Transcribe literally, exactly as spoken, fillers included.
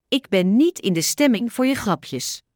Ik ben niet in de stemming voor je grapjes.